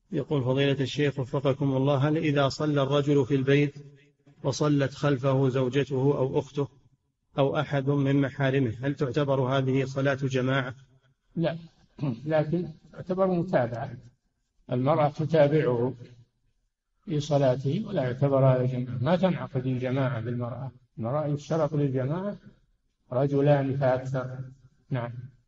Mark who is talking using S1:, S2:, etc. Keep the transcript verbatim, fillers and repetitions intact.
S1: يقول فضيلة الشيخ وفقكم الله، هل إذا صلى الرجل في البيت وصلت خلفه زوجته أو أخته أو أحد من محارمه هل تعتبر هذه صلاة جماعة؟
S2: لا، لكن تعتبر متابعة، المرأة تتابعه في صلاته ولا يعتبر هذا جماعة، ما تنعقد الجماعة بالمرأة، المرأة يشترط للجماعة رجلان فأكثر. نعم.